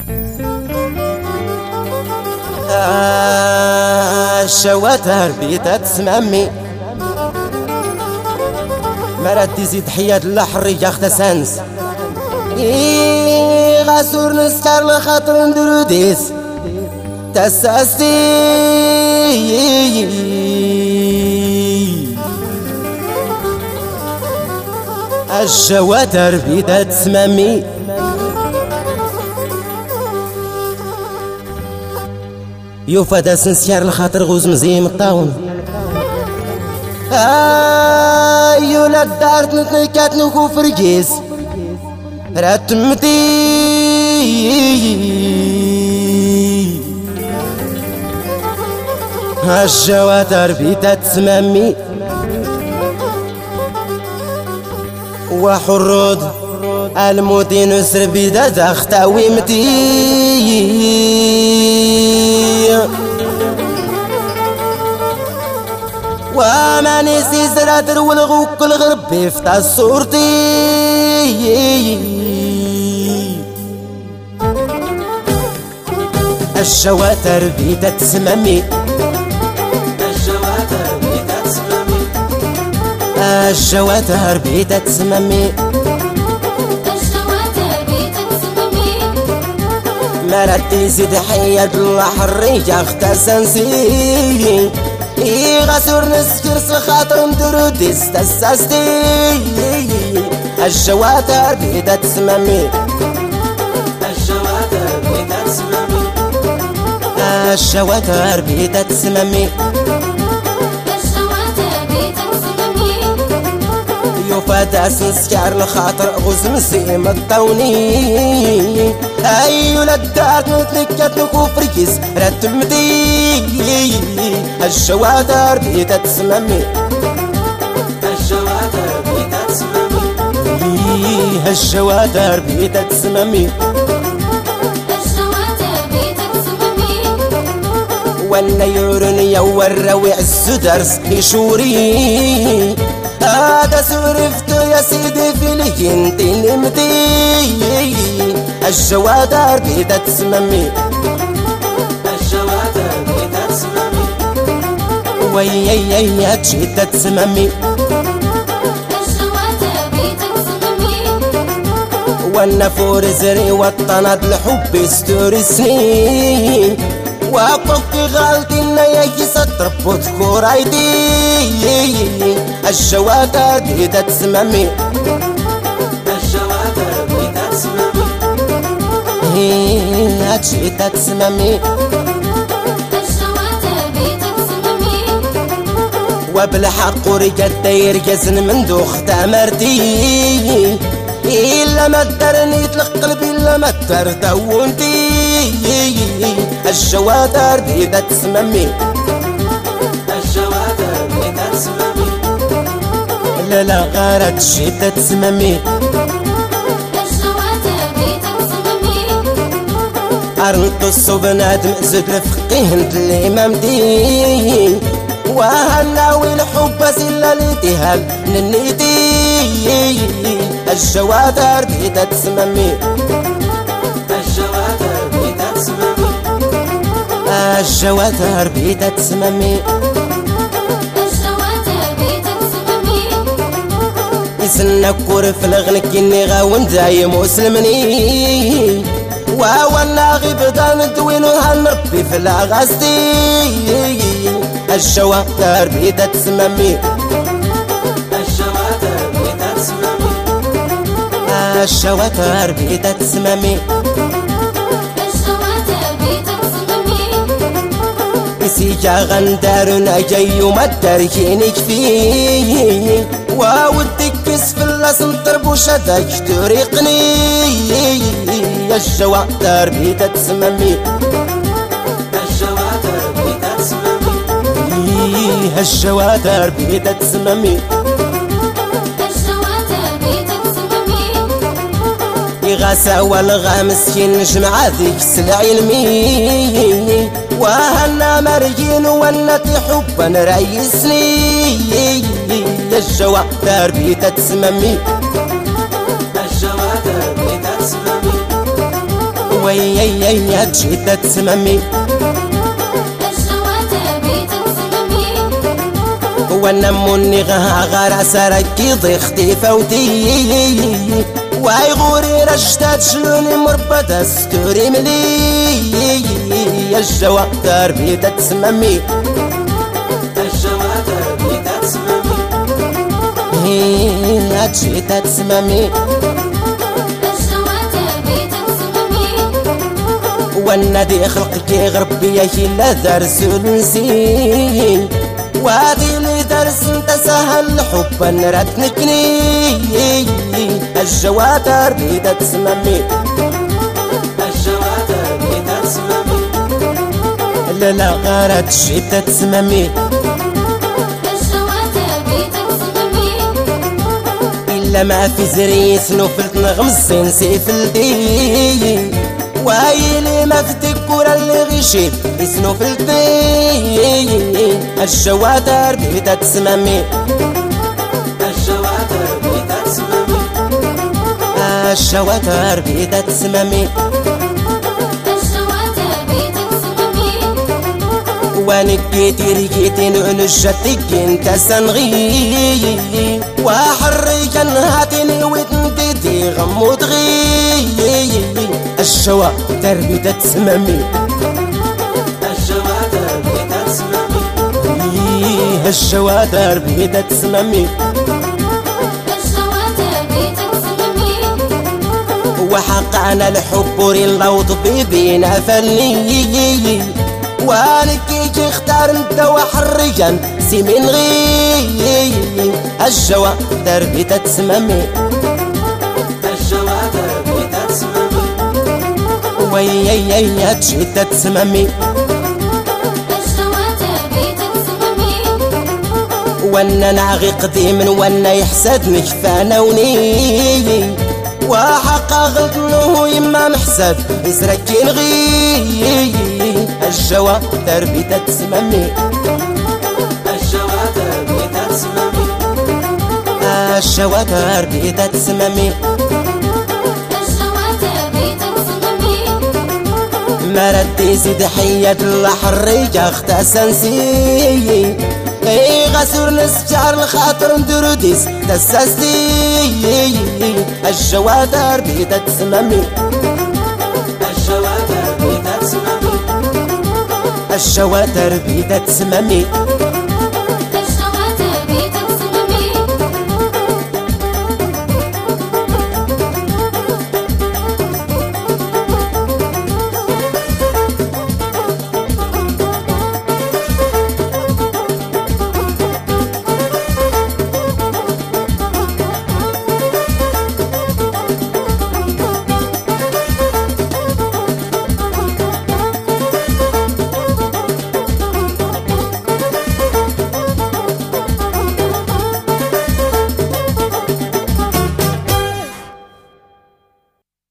الشواتر بيتا تسممي مرات تزيد حياة الحرية اختسانس غاسور نسكر لخاطر ندروديس تساستي الشواتر بيتا تسممي يوفا سنسيار الخاطر غوز مزيم الطاون يولا الدار تنكات نكو فرقيس راتمتي الشواتر بيتا تسممي وحرود المدين يسر بيدا تختاوي متي وما نسي زرادر والغوك الغربي فتا صورتي الشواتر بيتا تسممي الشواتر بيتا تسممي الشواتر بيتا تسممي مرات تزيد حياة الحرية اختسنسي غاسور نسكر سخاطر ندروديس تساستي الشواتر بيتا تسممي الشواتر بيتا تسممي الشواتر بيتا تسممي يوفا سنسكر لخاطر غوز مسيم الطوني ايو لدات نتلكت نكو فريكيس راتمتي الشواتر بيتا تسممي الشواتر بيتا تسممي الشواتر بيتا تسممي ولا يورني والروع السدرس يشوري هذا سرفت يا سيدي في الجنت نمتي الشواتر بيتا تسممي الشواتر بيتا تسممي ويا تشيتا تسممي الشواتر بيتا تسممي والنفور زري والطناد الحب يستورسني وقفك غالتنا يا يسطر بوتكور عيدي الشواتر بيتا تسممي الشواتر بيتا تسممي هاتشيتا تسممي الشواتر بيتا تسممي وبالحق ورجال داير جزن من دوخ تامرتي إلا ما تدرني تلق قلبي إلا ما تدر دونتي الشواتر بيتا تسممي الشواتر بيتا تسممي لا غارت شيتا تسممي الشواتر بيتا تسممي أرنطس وبنادم زد رفقي هند الإمام دي وهناوي الحب سلا الاتهام ننيتي الشواتر بيتا تسممي الشواتر بيتا تسممي الشواتر بيتا تسممي يسنكور في الغنك اني غاون زي مسلمني وانا غيبدا ندوينو هنربي في الاغاستي الشواتر بيتا تسممي الشواتر بيتا تسممي الشواتر بيتا تسممي الشواتر بيتا تسممي يسيجا غندارنا جاي ومدار كينك فيه وودك في اللسن طربوش هداك تريقني الشواتر بيتا تسممي الشواتر بيتا تسممي الشواتر بيتا تسممي الشواتر بيتا تسممي يغاسا والغامس ينجمع ذيك سلع علمي وهنا مرجين ونتي حبا ريسني الشواتر بيتا تسممي الشواتر بيتا تسممي ويا جيت تسممي الشواتر بيت تسممي وانا مني غار سركي ضيختي فوتي واي غوري رشتات شلوني مربطة ستوري ملي الجواتر بيت تسممي الجواتر بيت تسممي جيت تسممي والنادي خلقك غربي يا درس نسي وادي لي درس انت سهل حبا رتنكني الجواتر بيدا تسممي الجواتر بيدا تسممي لا غارت جيت تسممي الجواتر بيدا تسممي إلا ما في زريس نوفلت نغمسين سيفلتي وايلي ما في الكورة اللي غيشيب يسنو في الدي الجواتر بيدا تسممي الجواتر بيدا تسممي الجواتر بيدا تسممي الجواتر بيدا تسممي ونكيتي ريكيتي نعنشتك انت سنغي وحريا هاتيني وتنديتي غموت غي الجواتر بيدا تسممي الجواتر بيدا تسممي الجواتر بيدا تسممي الجواتر بيدا تسممي وحقنا الحب وريلا وطبيبي نفلني والكيك اختار انت وحريا سيمين غي الجواتر بيدا تسممي الجواتر بيدا تسممي ويا جيت تسممي الجواتر بيدا تسممي وانا نعغي قديم وانا يحسدني كفانا وني وحقا غلطنه يما محسد يسركين غي الجواتر بيدا تسممي الجواتر بيدا تسممي الجواتر بيدا تسممي ما ردي زيد حية الحرية اختسنسي اي غسور نسجار الخاطر ندرديس تسستي الجواتر بيدا تسممي الجواتر بيدا تسممي الجواتر بيدا تسممي